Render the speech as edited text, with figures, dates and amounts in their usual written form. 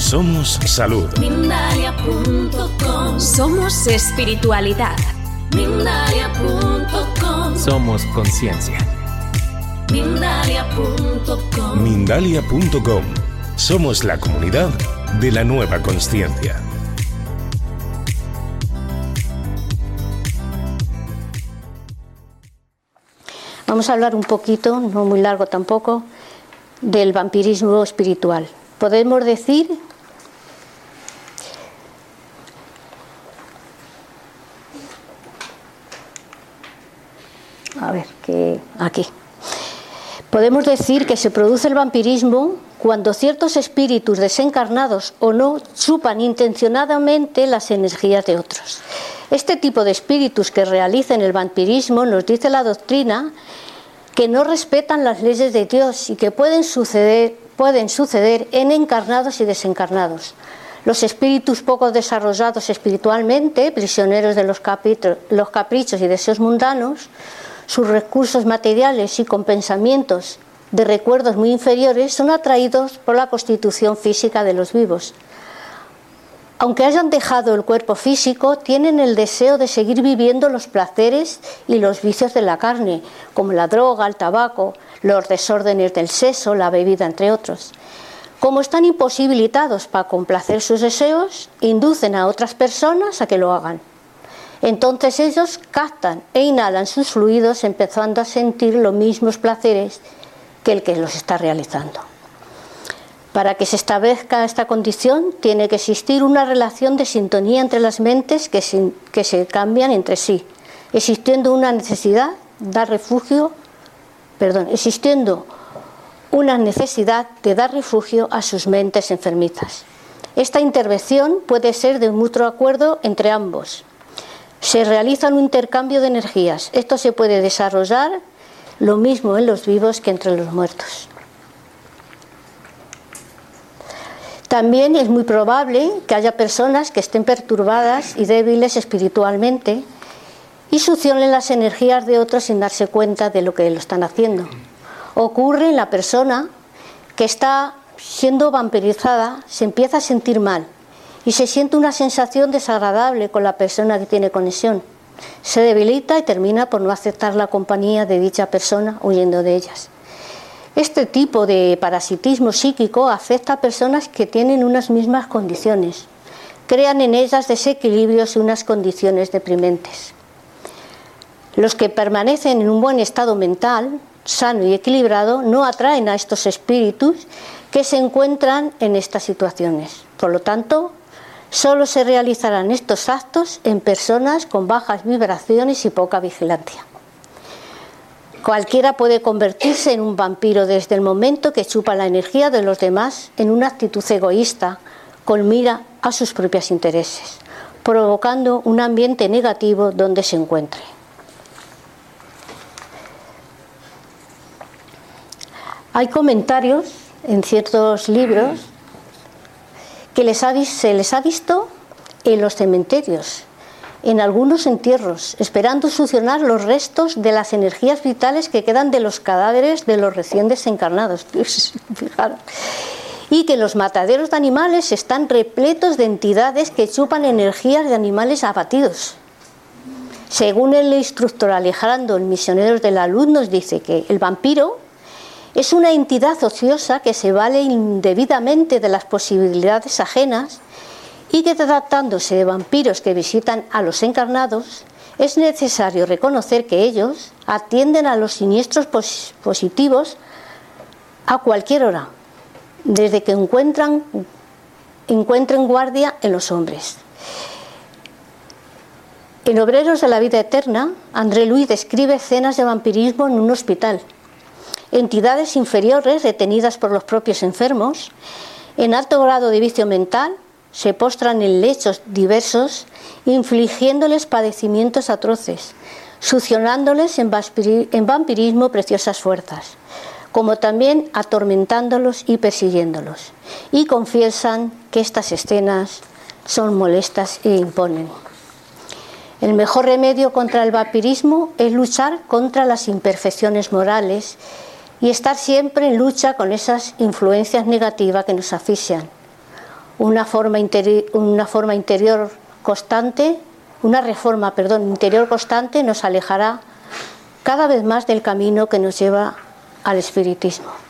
Somos salud. Mindalia.com. Somos espiritualidad. Mindalia.com. Somos conciencia. Mindalia.com. Mindalia.com. Somos la comunidad de la nueva consciencia. Vamos a hablar un poquito, no muy largo tampoco, del vampirismo espiritual. Podemos decir podemos decir que se produce el vampirismo cuando ciertos espíritus desencarnados o no chupan intencionadamente las energías de otros. Este tipo de espíritus que realizan el vampirismo, nos dice la doctrina, que no respetan las leyes de Dios y que pueden suceder en encarnados y desencarnados. Los espíritus poco desarrollados espiritualmente, prisioneros de los caprichos y deseos mundanos, sus recursos materiales y con pensamientos de recuerdos muy inferiores, son atraídos por la constitución física de los vivos. Aunque hayan dejado el cuerpo físico, tienen el deseo de seguir viviendo los placeres y los vicios de la carne, como la droga, el tabaco, los desórdenes del sexo, la bebida, entre otros. Como están imposibilitados para complacer sus deseos, inducen a otras personas a que lo hagan. Entonces ellos captan e inhalan sus fluidos, empezando a sentir los mismos placeres que el que los está realizando. Para que se establezca esta condición, tiene que existir una relación de sintonía entre las mentes que se cambian entre sí, existiendo una necesidad de dar refugio a sus mentes enfermizas. Esta intervención puede ser de mutuo acuerdo entre ambos. Se realiza un intercambio de energías. Esto se puede desarrollar lo mismo en los vivos que entre los muertos. También es muy probable que haya personas que estén perturbadas y débiles espiritualmente y succionen las energías de otros sin darse cuenta de lo que lo están haciendo. Ocurre en la persona que está siendo vampirizada, se empieza a sentir mal y se siente una sensación desagradable con la persona que tiene conexión. Se debilita y termina por no aceptar la compañía de dicha persona, huyendo de ellas. Este tipo de parasitismo psíquico afecta a personas que tienen unas mismas condiciones, crean en ellas desequilibrios y unas condiciones deprimentes. Los que permanecen en un buen estado mental, sano y equilibrado, no atraen a estos espíritus que se encuentran en estas situaciones. Por lo tanto, solo se realizarán estos actos en personas con bajas vibraciones y poca vigilancia. Cualquiera puede convertirse en un vampiro desde el momento que chupa la energía de los demás en una actitud egoísta, con mira a sus propios intereses, provocando un ambiente negativo donde se encuentre. Hay comentarios en ciertos libros que se les ha visto en los cementerios, en algunos entierros, esperando succionar los restos de las energías vitales que quedan de los cadáveres de los recién desencarnados. Fijaros. Y que los mataderos de animales están repletos de entidades que chupan energías de animales abatidos. Según el instructor Alejandro, el misionero de la luz, nos dice que el vampiro es una entidad ociosa que se vale indebidamente de las posibilidades ajenas y que, tratándose de vampiros que visitan a los encarnados, es necesario reconocer que ellos atienden a los siniestros positivos a cualquier hora, desde que encuentren guardia en los hombres. En Obreros de la Vida Eterna, André Luis describe escenas de vampirismo en un hospital. Entidades inferiores retenidas por los propios enfermos, en alto grado de vicio mental, se postran en lechos diversos, infligiéndoles padecimientos atroces, succionándoles en vampirismo preciosas fuerzas, como también atormentándolos y persiguiéndolos, y confiesan que estas escenas son molestas e imponen. El mejor remedio contra el vampirismo es luchar contra las imperfecciones morales y estar siempre en lucha con esas influencias negativas que nos asfixian. una reforma interior constante nos alejará cada vez más del camino que nos lleva al espiritismo.